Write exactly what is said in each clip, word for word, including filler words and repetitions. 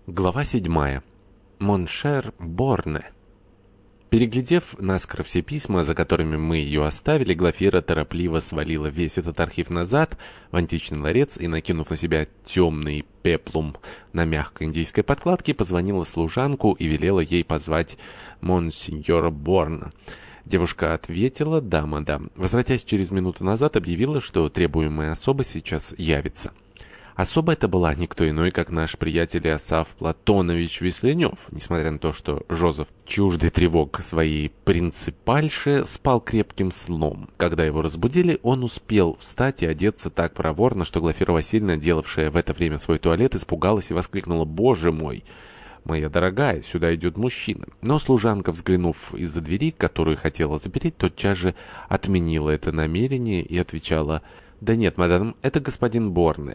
Глава седьмая. Моншер Борне. Переглядев наскоро все письма, за которыми мы ее оставили, Глафира торопливо свалила весь этот архив назад в античный ларец и, накинув на себя темный пеплум на мягкой индийской подкладке, позвонила служанку и велела ей позвать монсеньора Борна. Девушка ответила «да, мадам». Возвратясь через минуту назад, объявила, что требуемая особа сейчас явится. Особо это была никто иной, как наш приятель Иосаф Платонович Весленев. Несмотря на то, что Жозеф, чуждый тревог своей принципальши, спал крепким сном. Когда его разбудили, он успел встать и одеться так проворно, что Глафира Васильевна, делавшая в это время свой туалет, испугалась и воскликнула: «Боже мой! Моя дорогая, сюда идет мужчина». Но служанка, взглянув из-за двери, которую хотела запереть, тотчас же отменила это намерение и отвечала: «Да нет, мадам, это господин Борне».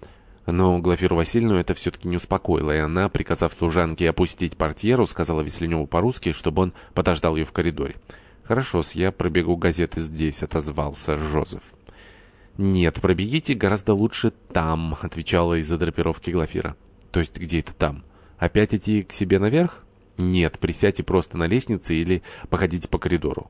Но Глафиру Васильевну это все-таки не успокоило, и она, приказав служанке опустить портьеру, сказала Весленеву по-русски, чтобы он подождал ее в коридоре. «Хорошо-с, я пробегу газеты здесь», — отозвался Жозеф. «Нет, пробегите гораздо лучше там», — отвечала из-за драпировки Глафира. «То есть где это там? Опять идти к себе наверх?» «Нет, присядьте просто на лестнице или походите по коридору».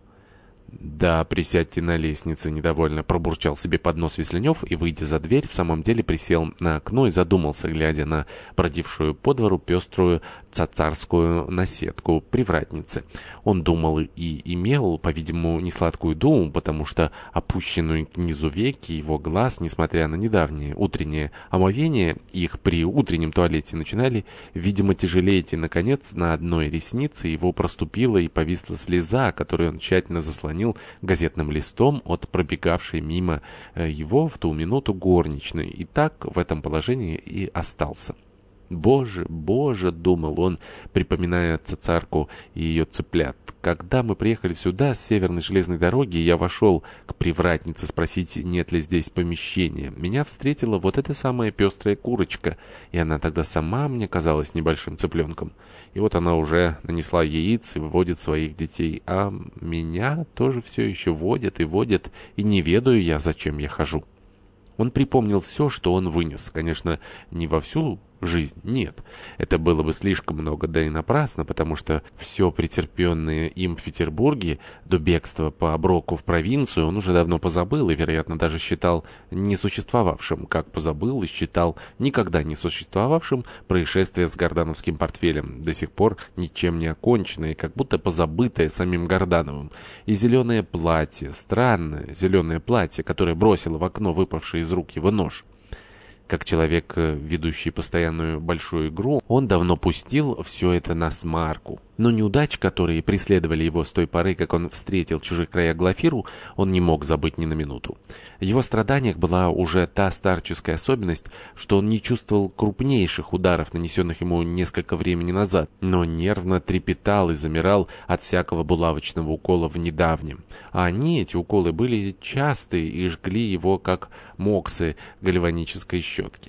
«Да, присядьте на лестнице», — недовольно пробурчал себе под нос Весленев и, выйдя за дверь, в самом деле присел на окно и задумался, глядя на бродившую по двору пеструю цацарскую наседку привратницы. Он думал и имел, по-видимому, несладкую думу, потому что опущенные к низу веки его глаз, несмотря на недавнее утреннее омовение, их при утреннем туалете начинали, видимо, тяжелеть, и, наконец, на одной реснице его проступила и повисла слеза, которую он тщательно заслонил газетным листом от пробегавшей мимо его в ту минуту горничной, и так в этом положении и остался. «Боже, боже!» — думал он, припоминая цацарку и ее цыплят. «Когда мы приехали сюда с северной железной дороги, я вошел к привратнице спросить, нет ли здесь помещения. Меня встретила вот эта самая пестрая курочка, и она тогда сама мне казалась небольшим цыпленком. И вот она уже нанесла яиц и выводит своих детей, а меня тоже все еще водят и водят, и не ведаю я, зачем я хожу». Он припомнил все, что он вынес. Конечно, не во всю жизнь, нет. Это было бы слишком много, да и напрасно, потому что все претерпенное им в Петербурге до бегства по оброку в провинцию он уже давно позабыл и, вероятно, даже считал несуществовавшим, как позабыл и считал никогда не существовавшим происшествие с гордановским портфелем, до сих пор ничем не оконченное, как будто позабытое самим Гордановым. И зеленое платье, странное зеленое платье, которое бросило в окно выпавший из рук его нож. Как человек, ведущий постоянную большую игру, он давно пустил все это на смарку. Но неудач, которые преследовали его с той поры, как он встретил в чужих краях Глафиру, он не мог забыть ни на минуту. В его страданиях была уже та старческая особенность, что он не чувствовал крупнейших ударов, нанесенных ему несколько времени назад, но нервно трепетал и замирал от всякого булавочного укола в недавнем. А они, эти уколы, были частые и жгли его, как моксы гальванической щетки.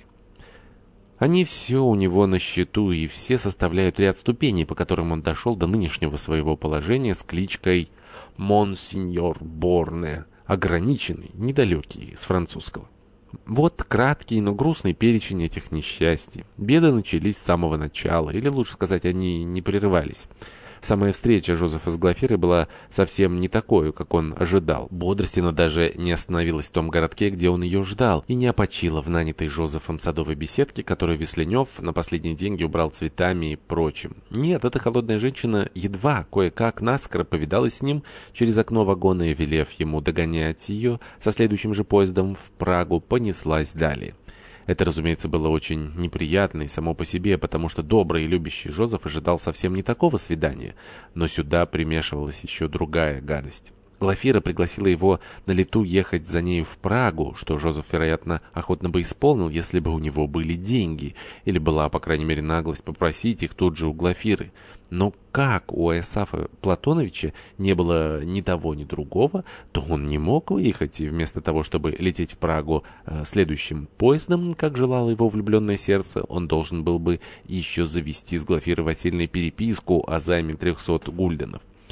Они все у него на счету, и все составляют ряд ступеней, по которым он дошел до нынешнего своего положения с кличкой «Монсеньор Борне», ограниченный, недалекий, с французского. Вот краткий, но грустный перечень этих несчастий. Беды начались с самого начала, или, лучше сказать, они не прерывались. Самая встреча Жозефа с Глафирой была совсем не такой, как он ожидал. Бодростина даже не остановилась в том городке, где он ее ждал, и не опочила в нанятой Жозефом садовой беседке, которую Весленев на последние деньги убрал цветами и прочим. Нет, эта холодная женщина едва кое-как наскоро повидалась с ним через окно вагона и, велев ему догонять ее со следующим же поездом в Прагу, понеслась далее. Это, разумеется, было очень неприятно и само по себе, потому что добрый и любящий Жозеф ожидал совсем не такого свидания, но сюда примешивалась еще другая гадость. Глафира пригласила его на лету ехать за нею в Прагу, что Жозеф, вероятно, охотно бы исполнил, если бы у него были деньги, или была, по крайней мере, наглость попросить их тут же у Глафиры. Но как у Иосафа Платоновича не было ни того, ни другого, то он не мог выехать, и вместо того, чтобы лететь в Прагу э, следующим поездом, как желало его влюбленное сердце, он должен был бы еще завести с Глафирой Васильевной переписку о займе трехсот гульденов.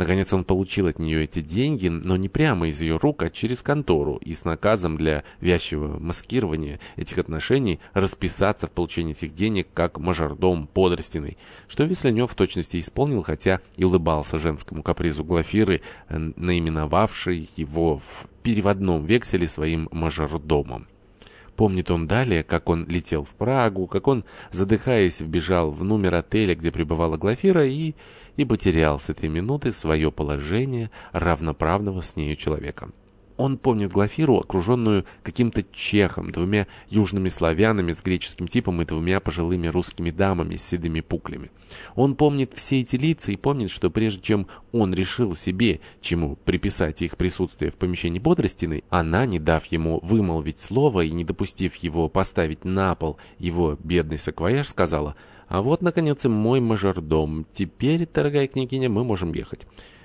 Наконец он получил от нее эти деньги, но не прямо из ее рук, а через контору, и с наказом для вязчего маскирования этих отношений расписаться в получении этих денег как мажордом Бодростиной, что Весленев в точности исполнил, хотя и улыбался женскому капризу Глафиры, наименовавшей его в переводном векселе своим мажордомом. Помнит он далее, как он летел в Прагу, как он, задыхаясь, вбежал в номер отеля, где пребывала Глафира, и, и потерял с этой минуты свое положение равноправного с нею человека. Он помнит Глафиру, окруженную каким-то чехом, двумя южными славянами с греческим типом и двумя пожилыми русскими дамами с седыми пуклями. Он помнит все эти лица и помнит, что прежде чем он решил себе, чему приписать их присутствие в помещении Бодростиной, она, не дав ему вымолвить слово и не допустив его поставить на пол его бедный саквояж, сказала: «А вот, наконец, и мой мажордом. Теперь, дорогая княгиня, мы можем ехать».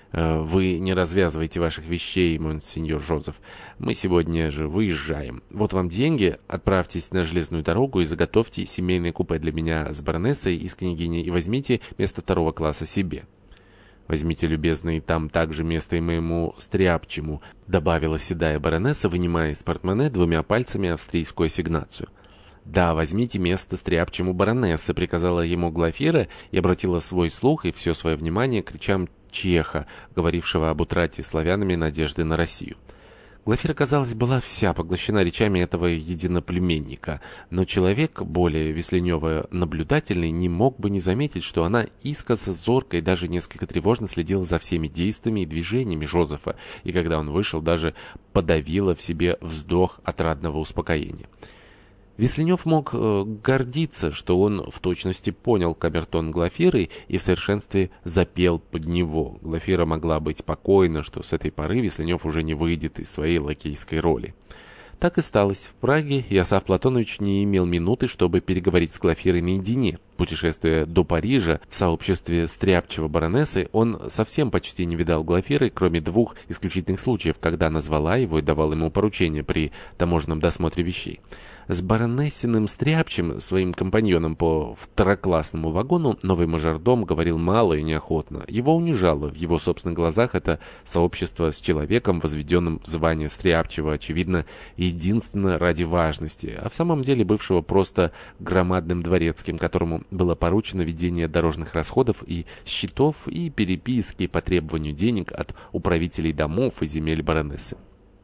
«Вы не развязывайте ваших вещей, монсеньор Жозеф. Мы сегодня же выезжаем. Вот вам деньги. Отправьтесь на железную дорогу и заготовьте семейное купе для меня с баронессой и с княгиней и возьмите место второго класса себе». «Возьмите, любезный, там также место и моему стряпчему», добавила седая баронесса, вынимая из портмоне двумя пальцами австрийскую ассигнацию. «Да, возьмите место стряпчему баронессы», приказала ему Глафира и обратила свой слух и все свое внимание к речам чеха, говорившего об утрате славянами надежды на Россию. Глафира, казалось, была вся поглощена речами этого единоплеменника, но человек, более Весленева наблюдательный, не мог бы не заметить, что она искоса, зорко и даже несколько тревожно следила за всеми действиями и движениями Жозефа, и когда он вышел, даже подавила в себе вздох отрадного успокоения. Весленев мог э, гордиться, что он в точности понял камертон Глафиры и в совершенстве запел под него. Глафира могла быть покойна, что с этой поры Весленев уже не выйдет из своей лакейской роли. Так и сталось. В Праге Иосаф Платонович не имел минуты, чтобы переговорить с Глафирой наедине. Путешествуя до Парижа в сообществе стряпчего баронессы, он совсем почти не видал Глафиры, кроме двух исключительных случаев, когда она звала его и давала ему поручения при таможенном досмотре вещей. С баронессиным стряпчим, своим компаньоном по второклассному вагону, новый мажордом говорил мало и неохотно. Его унижало в его собственных глазах это сообщество с человеком, возведенным в звание стряпчего, очевидно, единственно ради важности, а в самом деле бывшего просто громадным дворецким, которому было поручено ведение дорожных расходов и счетов и переписки по требованию денег от управителей домов и земель баронессы.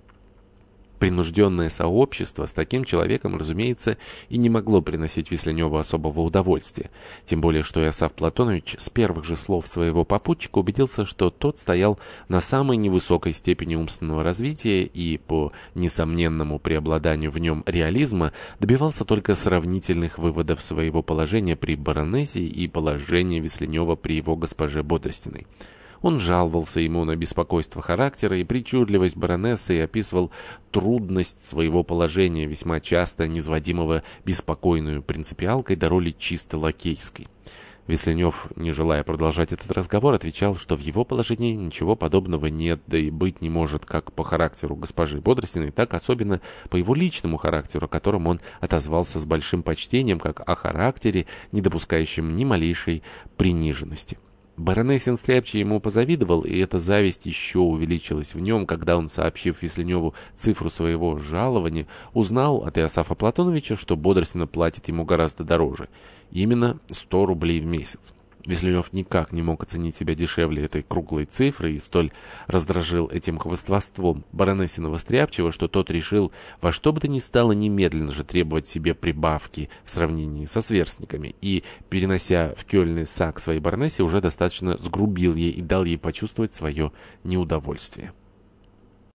Принужденное сообщество с таким человеком, разумеется, и не могло приносить Весленеву особого удовольствия. Тем более, что Иосаф Платонович с первых же слов своего попутчика убедился, что тот стоял на самой невысокой степени умственного развития и, по несомненному преобладанию в нем реализма, добивался только сравнительных выводов своего положения при баронессе и положения Весленева при его госпоже Бодростиной. Он жаловался ему на беспокойство характера и причудливость баронессы и описывал трудность своего положения, весьма часто низводимого беспокойную принципиалкой до роли чисто лакейской. Весленев, не желая продолжать этот разговор, отвечал, что в его положении ничего подобного нет, да и быть не может как по характеру госпожи Бодростиной, так особенно по его личному характеру, о котором он отозвался с большим почтением, как о характере, не допускающем ни малейшей приниженности. Баронессин стряпчий ему позавидовал, и эта зависть еще увеличилась в нем, когда он, сообщив Весленеву цифру своего жалования, узнал от Иосафа Платоновича, что Бодростина платит ему гораздо дороже, именно сто рублей в месяц. Весленев никак не мог оценить себя дешевле этой круглой цифры и столь раздражил этим хвастовством баронессиного стряпчего, что тот решил во что бы то ни стало немедленно же требовать себе прибавки в сравнении со сверстниками и, перенося в Кёльне сак своей баронессе, уже достаточно сгрубил ей и дал ей почувствовать свое неудовольствие.